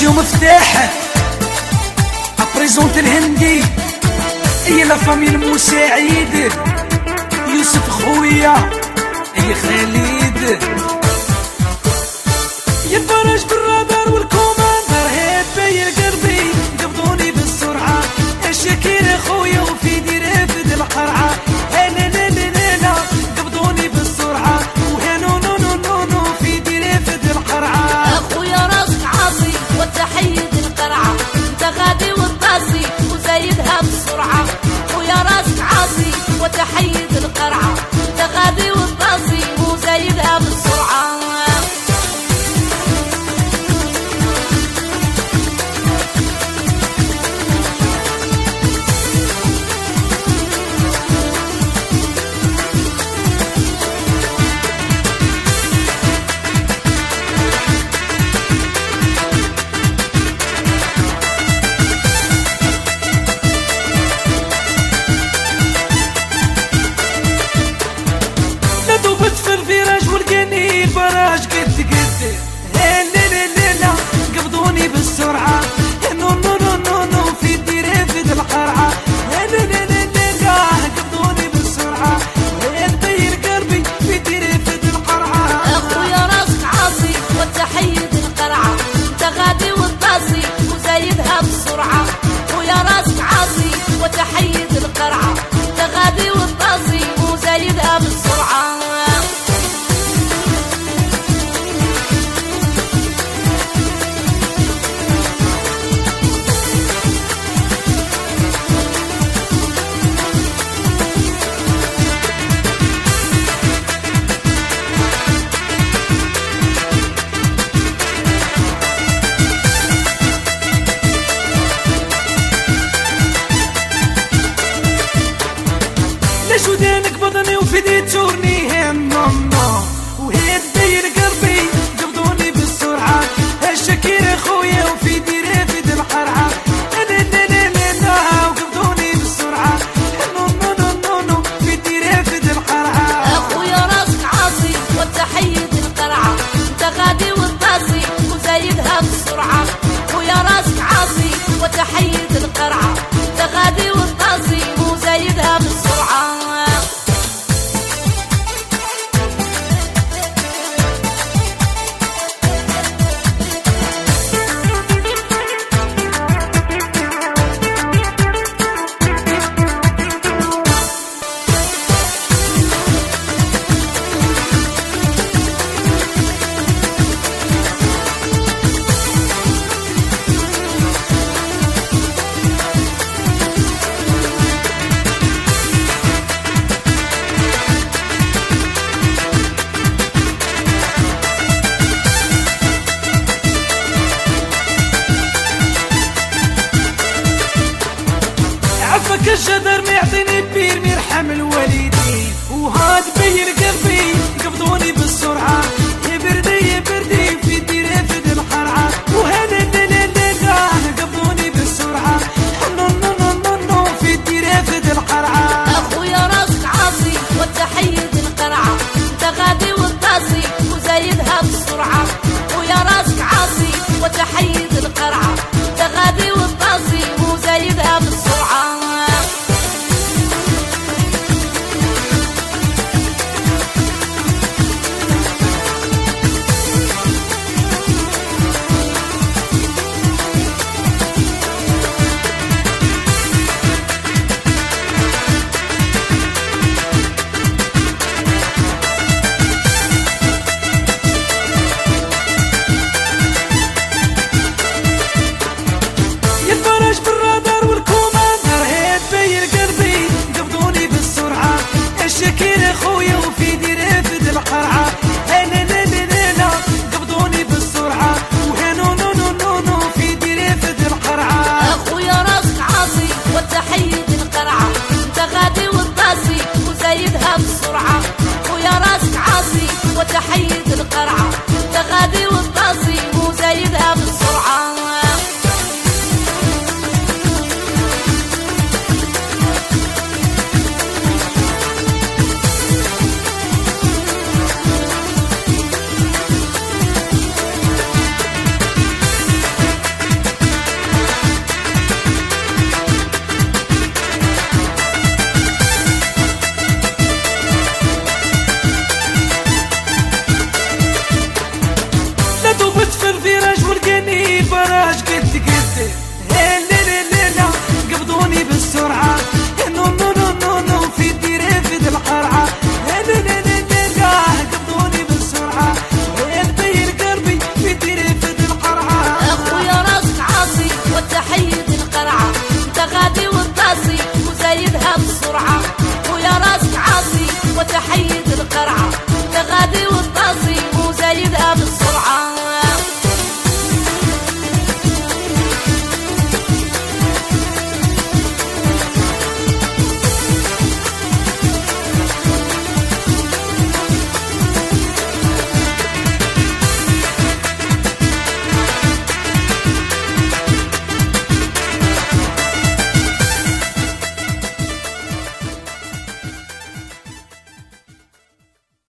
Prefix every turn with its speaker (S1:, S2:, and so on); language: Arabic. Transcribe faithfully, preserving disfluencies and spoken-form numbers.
S1: راديو مفتاح ابريزونت الهندي هي لا فامي المساعد يوسف خويا هي خالد يفرج بالرادار والكوماندر هبي القلبي قبضوني بالسرعة الشكير خويا وفي دي رافد القرعة لا لا لا لا لا قبضوني بالسرعة وهنو نو نو نو نو في دي رافد القرعة
S2: اخويا راسك عاصي وتحيد القرعة انت غادي والطاسي وزايدها بسرعة خويا راسك عاصي وتحيد القرعة انت غادي والطاسي وزايدها بسرعة
S1: براج قد قد لا لا لا لا قبضوني بالسرعة نو نو نو نو نو في رافد القرعة لا لا لا لا لا قبضوني بالسرعة يطير قلبي في رافد القرعة
S2: اخويا راسك عاصي وتحيد القرعة انت غادي والطاسي وزايدها بسرعة خويا راسك عاصي وتحيد القرعة انت غادي والطاسي وزايدها بسرعة
S1: شو دينك بطني وفدي تورني هم نو وهي تدير قلبي قبضوني بالسرعة الشكير خويا وفي دي رافد القرعة لا لا لا لا لا وقبضوني بالسرعة نو نو نو نو نو في دي رافد القرعة
S2: اخويا راسك عاصي وتحيد القرعة انت غادي والطاسي وزايدها بسرعة خويا راسك عاصي وتحيد القرعة انت غادي والطاسي وزايدها بسرعة
S1: عفك الجدر ما يعطيني بير ما يرحم الوالدين وهاد بير قلبي قبضوني بالسرعة يا بردي يا بردي في دي رافد القرعة وهذا لا لا لا لا قبضوني بالسرعة نو نو نو نو نو في دي رافد القرعة
S2: اخويا راسك عاصي وتحيد القرعة انت غادي والطاسي وزايدها بسرعة خويا راسك عاصي وتحيد القرعة انت غادي والطاسي وزايدها بسرعة
S1: يفرج بالرادار والكوماندر هبي القلبي قبضوني بالسرعة الشكير خويا وفي دي رافد القرعة لا لا لا لا لا قبضوني بالسرعة وهنو نو نو نو نو في دي رافد القرعة
S2: اخويا راسك عاصي وتحيد القرعة انت غادي والطاسي وزايدها بسرعة خويا راسك عاصي وتحيد القرعة